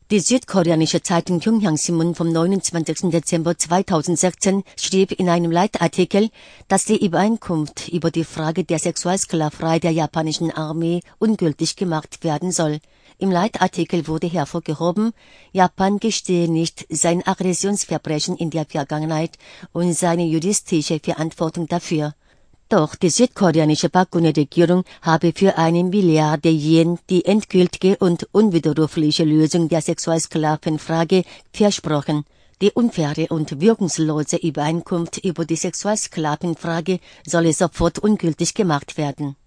Die südkoreanische Zeitung Kyunghang Sinmun vom 29. Dezember 2016 schrieb in einem Leitartikel, dass die Übereinkunft über die Frage der Sexualsklaverei der japanischen Armee ungültig gemacht werden soll. Im Leitartikel wurde hervorgehoben, Japan gestehe nicht sein Aggressionsverbrechen in der Vergangenheit und seine juristische Verantwortung dafür. Doch die südkoreanische Park-Geun-hye-Regierung habe für 1 Milliarde Yen die endgültige und unwiderrufliche Lösung der Sexualsklavenfrage versprochen. Die unfaire und wirkungslose Übereinkunft über die Sexualsklavenfrage solle sofort ungültig gemacht werden.